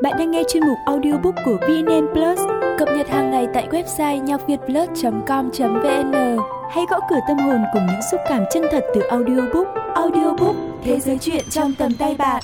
Bạn đang nghe chuyên mục audiobook của VNN Plus, cập nhật hàng ngày tại website nhocvietplus.com.vn. Hãy gõ cửa tâm hồn cùng những xúc cảm chân thật từ audiobook. Audiobook, thế giới truyện trong tầm tay bạn.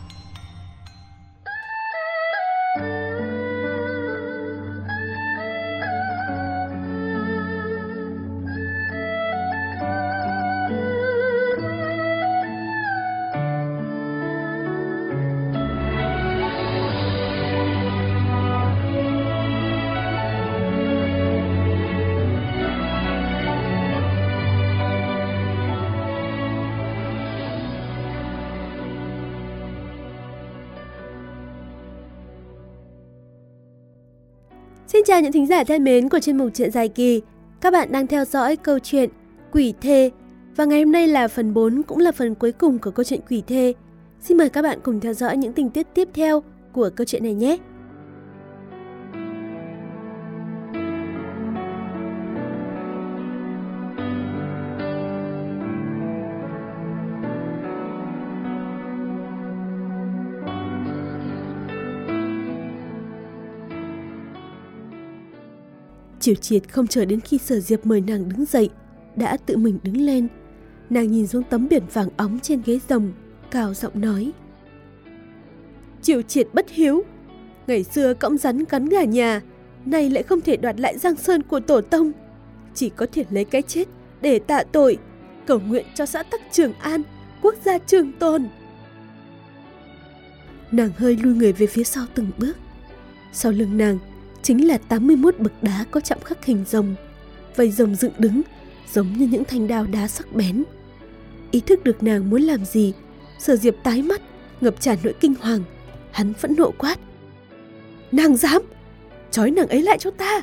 Xin chào những thính giả thân mến của chuyên mục Chuyện Dài Kỳ. Các bạn đang theo dõi câu chuyện Quỷ Thê. Và ngày hôm nay là phần 4, cũng là phần cuối cùng của câu chuyện Quỷ Thê. Xin mời các bạn cùng theo dõi những tình tiết tiếp theo của câu chuyện này nhé. Chiều Triệt không chờ đến khi Sở Diệp mời nàng đứng dậy, đã tự mình đứng lên. Nàng nhìn xuống tấm biển vàng óng trên ghế rồng, cao giọng nói: Chiều Triệt bất hiếu, ngày xưa cõng rắn cắn gà nhà, nay lại không thể đoạt lại Giang Sơn của tổ tông, chỉ có thể lấy cái chết để tạ tội, cầu nguyện cho xã tắc Trường An, quốc gia trường tồn. Nàng hơi lui người về phía sau từng bước. Sau lưng nàng chính là 81 bậc đá có chạm khắc hình rồng, vây rồng dựng đứng giống như những thanh đao đá sắc bén. Ý thức được nàng muốn làm gì, Sở Diệp tái mắt, ngập tràn nỗi kinh hoàng. Hắn phẫn nộ quát: Nàng dám, trói nàng ấy lại cho ta!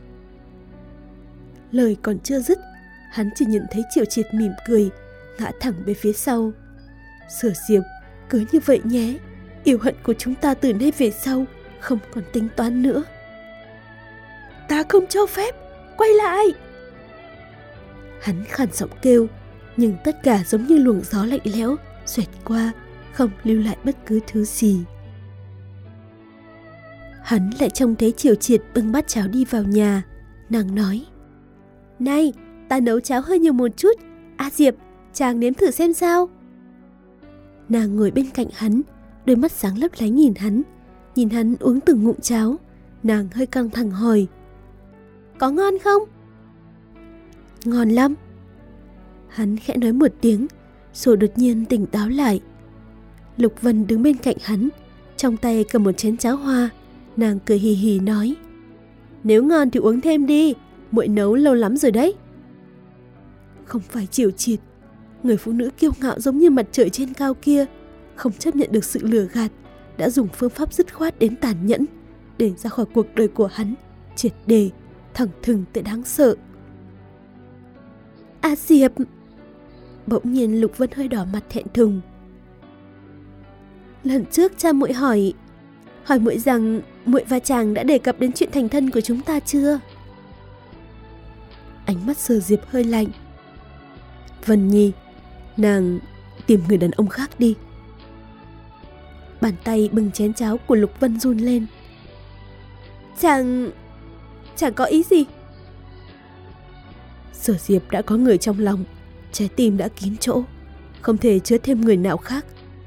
Lời còn chưa dứt, hắn chỉ nhìn thấy Triệu Triệt mỉm cười, ngã thẳng về phía sau. Sở Diệp, cứ như vậy nhé, yêu hận của chúng ta từ nay về sau không còn tính toán nữa. Ta không cho phép, quay lại! Hắn khàn giọng kêu, nhưng tất cả giống như luồng gió lạnh lẽo xoẹt qua, không lưu lại bất cứ thứ gì. Hắn lại trông thấy Triều Triệt bưng bát cháo đi vào nhà. Nàng nói: Này, ta nấu cháo hơi nhiều một chút, Diệp, chàng nếm thử xem sao. Nàng ngồi bên cạnh hắn, đôi mắt sáng lấp lánh nhìn hắn uống từng ngụm cháo. Nàng hơi căng thẳng hỏi: Có ngon không? Ngon lắm. Hắn khẽ nói một tiếng, rồi đột nhiên tỉnh táo lại. Lục Vân đứng bên cạnh hắn, trong tay cầm một chén cháo hoa. Nàng cười hì hì nói: Nếu ngon thì uống thêm đi, muội nấu lâu lắm rồi đấy. Không phải Triều Triệt, người phụ nữ kiêu ngạo giống như mặt trời trên cao kia, không chấp nhận được sự lừa gạt, đã dùng phương pháp dứt khoát đến tàn nhẫn để ra khỏi cuộc đời của hắn, triệt để, thẳng thừng tới đáng sợ. Diệp! Bỗng nhiên Lục Vân hơi đỏ mặt thẹn thùng. Lần trước cha muội hỏi muội rằng muội và chàng đã đề cập đến chuyện thành thân của chúng ta chưa? Ánh mắt Sở Diệp hơi lạnh. Vân Nhi, nàng tìm người đàn ông khác đi. Bàn tay bưng chén cháo của Lục Vân run lên. Chàng có ý gì? Sở Diệp đã có người trong lòng, trái tim đã kín chỗ, không thể chứa thêm người nào khác.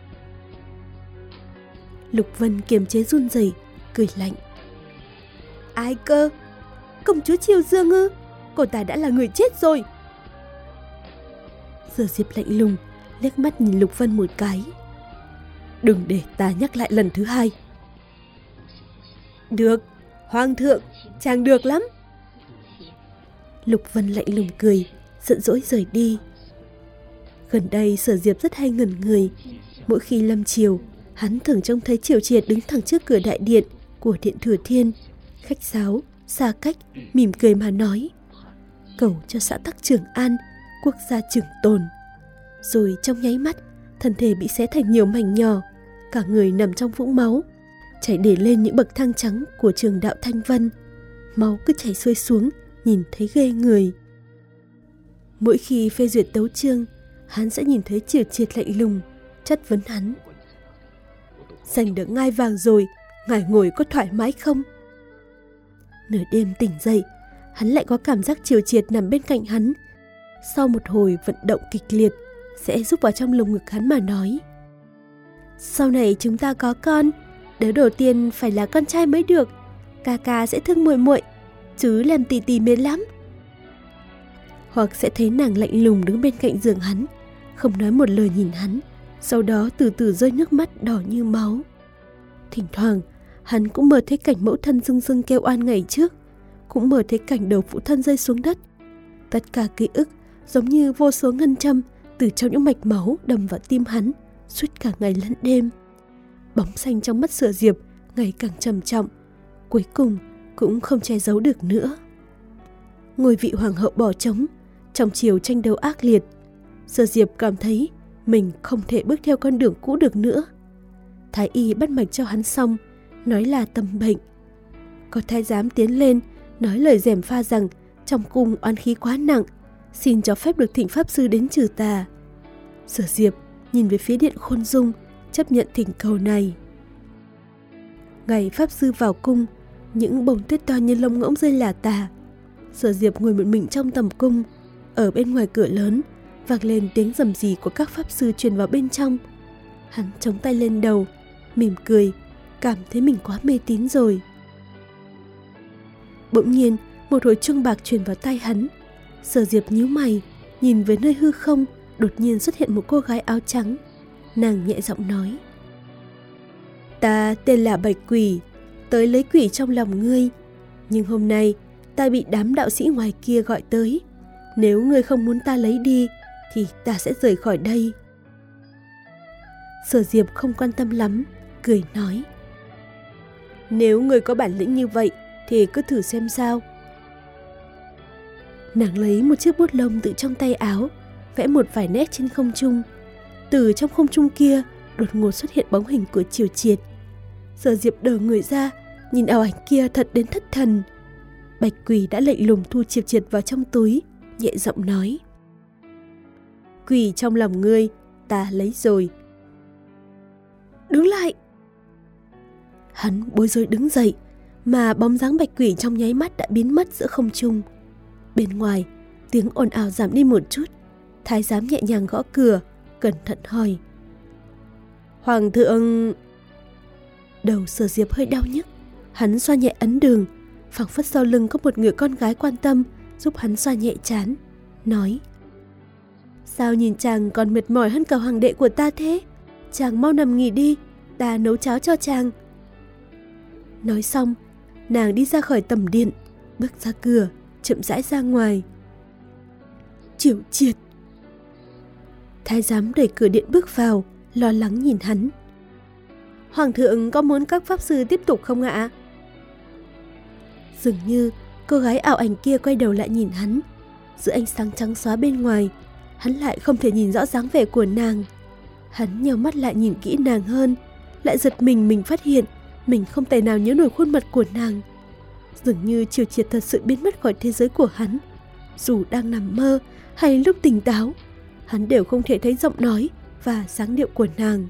Lục Vân kiềm chế run rẩy, cười lạnh. Ai cơ? Công chúa Triều Dương ư? Cô ta đã là người chết rồi. Sở Diệp lạnh lùng liếc mắt nhìn Lục Vân một cái. Đừng để ta nhắc lại lần thứ hai. Được, Hoàng thượng, chàng được lắm. Lục Vân lạnh lùng cười, giận dỗi rời đi. Gần đây Sở Diệp rất hay ngẩn người. Mỗi khi lâm chiều, hắn thường trông thấy Triều Triệt đứng thẳng trước cửa đại điện của Điện Thừa Thiên, khách sáo, xa cách, mỉm cười mà nói: Cầu cho xã tắc Trường An, quốc gia trường tồn. Rồi trong nháy mắt, thân thể bị xé thành nhiều mảnh nhỏ, cả người nằm trong vũng máu, chảy để lên những bậc thang trắng của trường đạo Thanh Vân. Máu cứ chảy xuôi xuống, nhìn thấy ghê người. Mỗi khi phê duyệt tấu chương, hắn sẽ nhìn thấy Triều Triệt lạnh lùng, chất vấn hắn: Giành được ngai vàng rồi, ngài ngồi có thoải mái không? Nửa đêm tỉnh dậy, hắn lại có cảm giác chiều chiệt nằm bên cạnh hắn. Sau một hồi vận động kịch liệt, sẽ rúc vào trong lồng ngực hắn mà nói: sau này chúng ta có con, đứa đầu tiên phải là con trai mới được. Ca ca sẽ thương muội muội, chứ làm tì tì mệt lắm. Hoặc sẽ thấy nàng lạnh lùng đứng bên cạnh giường hắn, không nói một lời nhìn hắn, sau đó từ từ rơi nước mắt đỏ như máu. Thỉnh thoảng hắn cũng mơ thấy cảnh mẫu thân rưng rưng kêu oan ngày trước, cũng mơ thấy cảnh đầu phụ thân rơi xuống đất. Tất cả ký ức giống như vô số ngân châm từ trong những mạch máu đâm vào tim hắn suốt cả ngày lẫn đêm. Bóng xanh trong mắt Sở Diệp ngày càng trầm trọng, cuối cùng cũng không che giấu được nữa. Ngôi vị hoàng hậu bỏ trống, trong chiều tranh đấu ác liệt, Sở Diệp cảm thấy mình không thể bước theo con đường cũ được nữa. Thái y bắt mạch cho hắn xong, nói là tâm bệnh. Có thái giám tiến lên, nói lời gièm pha rằng trong cung oán khí quá nặng, xin cho phép được thỉnh pháp sư đến trừ tà. Sở Diệp nhìn về phía điện Khôn Dung, chấp nhận thỉnh cầu này. Ngày pháp sư vào cung, những bông tuyết to như lông ngỗng rơi lả tả. Sở Diệp ngồi một mình trong tầm cung, ở bên ngoài cửa lớn vang lên tiếng rầm rì của các pháp sư truyền vào bên trong. Hắn chống tay lên đầu, mỉm cười, cảm thấy mình quá mê tín rồi. Bỗng nhiên một hồi chuông bạc truyền vào tai hắn. Sở Diệp nhíu mày, nhìn về nơi hư không, đột nhiên xuất hiện một cô gái áo trắng. Nàng nhẹ giọng nói: ta tên là Bạch Quỷ, tới lấy quỷ trong lòng ngươi. Nhưng hôm nay ta bị đám đạo sĩ ngoài kia gọi tới. Nếu ngươi không muốn ta lấy đi thì ta sẽ rời khỏi đây. Sở Diệp không quan tâm lắm, cười nói: nếu ngươi có bản lĩnh như vậy thì cứ thử xem sao. Nàng lấy một chiếc bút lông từ trong tay áo, vẽ một vài nét trên không trung. Từ trong không trung kia đột ngột xuất hiện bóng hình của Triều Triệt. Sở Diệp đờ người ra, nhìn ảo ảnh kia thật đến thất thần. Bạch Quỷ đã lạnh lùng thu Triều Triệt vào trong túi, nhẹ giọng nói: quỷ trong lòng ngươi ta lấy rồi. Đứng lại! Hắn bối rối đứng dậy, mà bóng dáng Bạch Quỷ trong nháy mắt đã biến mất giữa không trung. Bên ngoài, tiếng ồn ào giảm đi một chút. Thái giám nhẹ nhàng gõ cửa, cẩn thận hỏi: Hoàng thượng... Đầu Sở Diệp hơi đau nhức. Hắn xoa nhẹ ấn đường, phảng phất sau lưng có một người con gái quan tâm giúp hắn xoa nhẹ trán, nói: sao nhìn chàng còn mệt mỏi hơn cả hoàng đệ của ta thế? Chàng mau nằm nghỉ đi, ta nấu cháo cho chàng. Nói xong, nàng đi ra khỏi tầm điện, bước ra cửa, chậm rãi ra ngoài. Triều Triệt! Thái giám đẩy cửa điện bước vào, lo lắng nhìn hắn. Hoàng thượng có muốn các pháp sư tiếp tục không ạ? Dường như cô gái ảo ảnh kia quay đầu lại nhìn hắn. Giữa ánh sáng trắng xóa bên ngoài, hắn lại không thể nhìn rõ dáng vẻ của nàng. Hắn nheo mắt lại nhìn kỹ nàng hơn, lại giật mình phát hiện mình không thể nào nhớ nổi khuôn mặt của nàng. Dường như Triều Triệt thật sự biến mất khỏi thế giới của hắn. Dù đang nằm mơ hay lúc tỉnh táo, hắn đều không thể thấy giọng nói và dáng điệu của nàng.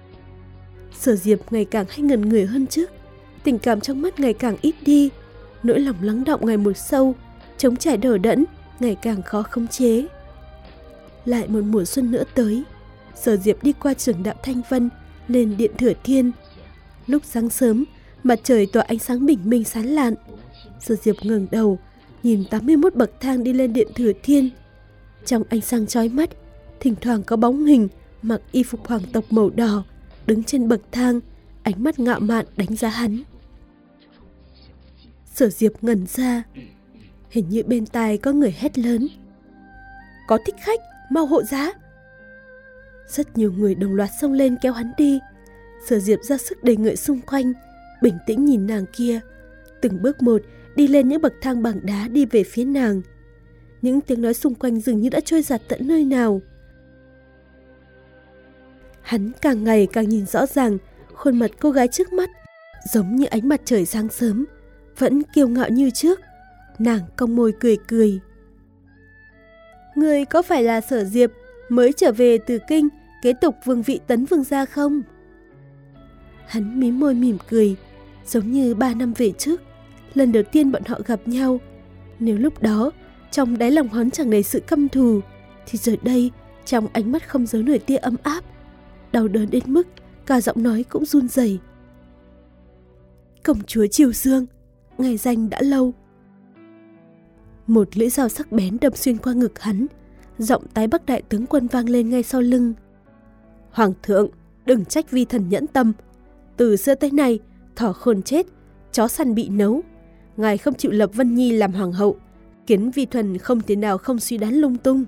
Sở Diệp ngày càng hay ngẩn người hơn trước, tình cảm trong mắt ngày càng ít đi, nỗi lòng lắng đọng ngày một sâu, trống trải đờ đẫn, ngày càng khó khống chế. Lại một mùa xuân nữa tới, Sở Diệp đi qua trường đạo Thanh Vân, lên điện Thừa Thiên. Lúc sáng sớm, mặt trời tỏa ánh sáng bình minh sáng lạn. Sở Diệp ngẩng đầu, nhìn 81 bậc thang đi lên điện Thừa Thiên. Trong ánh sáng chói mắt, thỉnh thoảng có bóng hình mặc y phục hoàng tộc màu đỏ đứng trên bậc thang, ánh mắt ngạo mạn đánh giá hắn. Sở Diệp ngẩn ra, hình như bên tai có người hét lớn: có thích khách, mau hộ giá! Rất nhiều người đồng loạt xông lên kéo hắn đi. Sở Diệp ra sức đẩy người xung quanh, bình tĩnh nhìn nàng kia, từng bước một đi lên những bậc thang bằng đá đi về phía nàng. Những tiếng nói xung quanh dường như đã trôi giạt tận nơi nào. Hắn càng ngày càng nhìn rõ ràng khuôn mặt cô gái trước mắt, giống như ánh mặt trời sáng sớm, vẫn kiêu ngạo như trước. Nàng cong môi cười cười. Ngươi có phải là Sở Diệp mới trở về từ kinh kế tục vương vị Tấn Vương gia không? Hắn mím môi mỉm cười, Giống như 3 năm về trước, lần đầu tiên bọn họ gặp nhau, nếu lúc đó trong đáy lòng hắn chẳng đầy sự căm thù, thì giờ đây trong ánh mắt không giấu nổi tia ấm áp, đau đớn đến mức cả giọng nói cũng run rẩy. Công chúa Triều Dương, ngày danh đã lâu. Một lưỡi dao sắc bén đâm xuyên qua ngực hắn, giọng tái bắc đại tướng quân vang lên ngay sau lưng. Hoàng thượng, đừng trách vi thần nhẫn tâm. Từ xưa tới nay, thỏ khôn chết, chó săn bị nấu. Ngài không chịu lập Vân Nhi làm hoàng hậu, khiến vi thần không thể nào không suy đoán lung tung.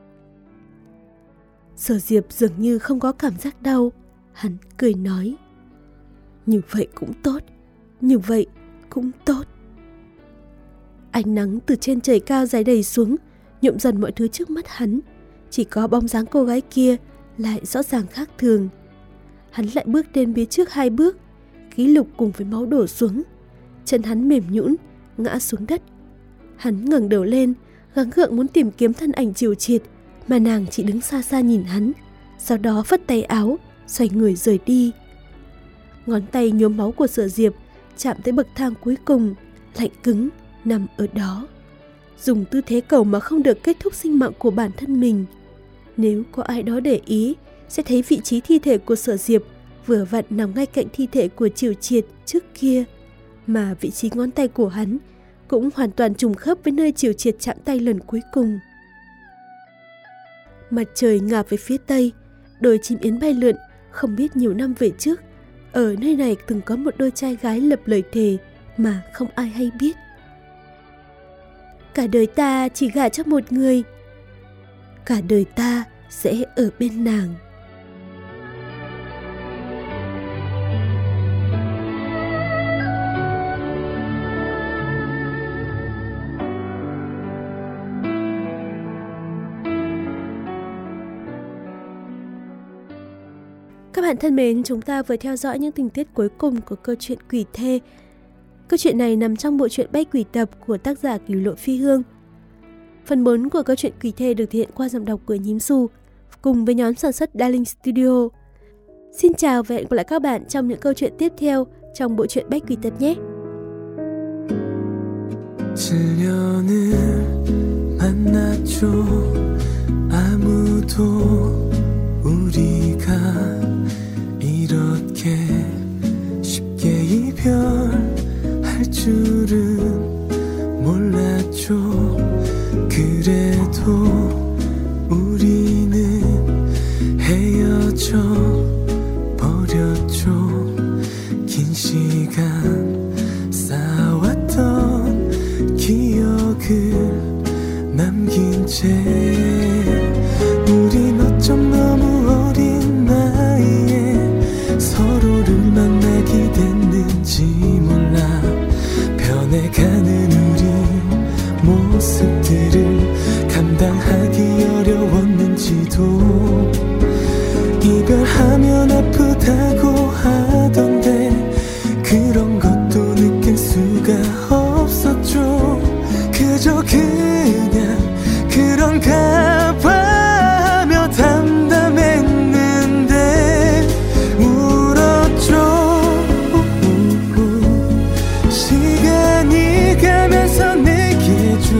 Sở Diệp dường như không có cảm giác đau, hắn cười nói. Như vậy cũng tốt, như vậy cũng tốt. Ánh nắng từ trên trời cao rải đầy xuống, nhuộm dần mọi thứ trước mắt hắn. Chỉ có bóng dáng cô gái kia lại rõ ràng khác thường. Hắn lại bước đến phía trước 2 bước, khí lục cùng với máu đổ xuống. Chân hắn mềm nhũn, ngã xuống đất. Hắn ngẩng đầu lên, gắng gượng muốn tìm kiếm thân ảnh Triều Triệt, mà nàng chỉ đứng xa xa nhìn hắn, sau đó phất tay áo, xoay người rời đi. Ngón tay nhuốm máu của Sở Diệp chạm tới bậc thang cuối cùng, lạnh cứng, nằm ở đó. Dùng tư thế cầu mà không được kết thúc sinh mạng của bản thân mình. Nếu có ai đó để ý, sẽ thấy vị trí thi thể của Sở Diệp vừa vặn nằm ngay cạnh thi thể của Triều Triệt trước kia, mà vị trí ngón tay của hắn cũng hoàn toàn trùng khớp với nơi Triều Triệt chạm tay lần cuối cùng. Mặt trời ngả về phía tây, đồi chim yến bay lượn. Không biết nhiều năm về trước, ở nơi này từng có một đôi trai gái lập lời thề mà không ai hay biết. Cả đời ta chỉ gả cho một người, cả đời ta sẽ ở bên nàng. Các bạn thân mến, chúng ta vừa theo dõi những tình tiết cuối cùng của câu chuyện Quỷ Thê. Câu chuyện này nằm trong bộ truyện Bách Quỷ Tập của tác giả Cửu Lộ Phi Hương. Phần 4 của câu chuyện Quỷ Thê được thể hiện qua giọng đọc của Nhím Xu cùng với nhóm sản xuất Darling Studio. Xin chào và hẹn gặp lại các bạn trong những câu chuyện tiếp theo trong bộ truyện Bách Quỷ Tập nhé. 이렇게 쉽게 이별할 줄은 몰랐죠. 그래도 우리는 헤어져 버렸죠. 긴 시간 쌓아왔던 기억을 남긴 채 우린 어쩜 너무 어린 나이에 서로를 만나게 됐는지 몰라. 변해가는 우리 모습들을 감당하기 어려웠는지도. 이별하면 아프다고 하던데 그런 것도 느낄 수가 없었죠. 그저 그냥 그런가 봐 하며 담담했는데 울었죠. 시간이 가면서 내게 준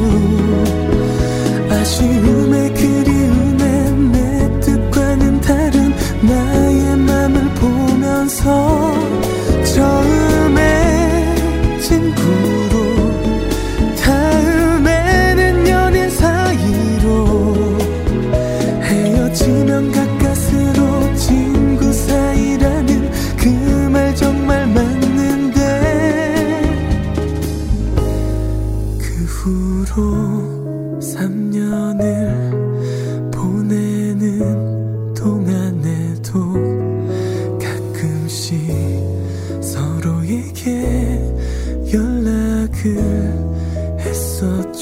아쉬움에 그리움에 내 뜻과는 다른 나의 맘을 보면서 처음에 친구로 다음에는 연인 사이로 헤어지면 가까스로 친구 사이라는 그 말 정말 맞는데. 그 후로 3년을 보내는 동안에도 가끔씩 서로에게 연락을 했었죠.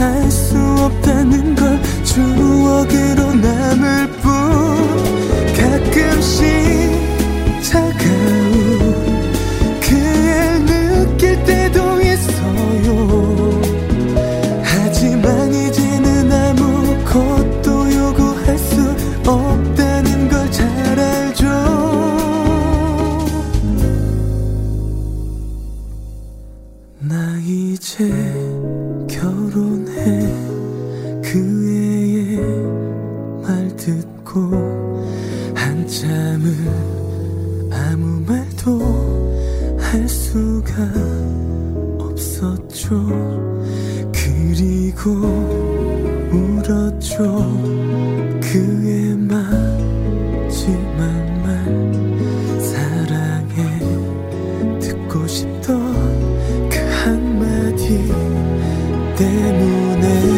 할 수 없다는 걸 추억으로 남을 뿐 가끔씩 차가운 그 애 느낄 때도 있어요. 하지만 이제는 아무것도 요구할 수 없다는 걸 잘 알죠. 나 이제 결혼해. 그 애의 말 듣고 한참을 아무 말도 할 수가 없었죠. 그리고 울었죠. 그의 마지막 말 사랑해. 듣고 싶던 그 한마디 때문에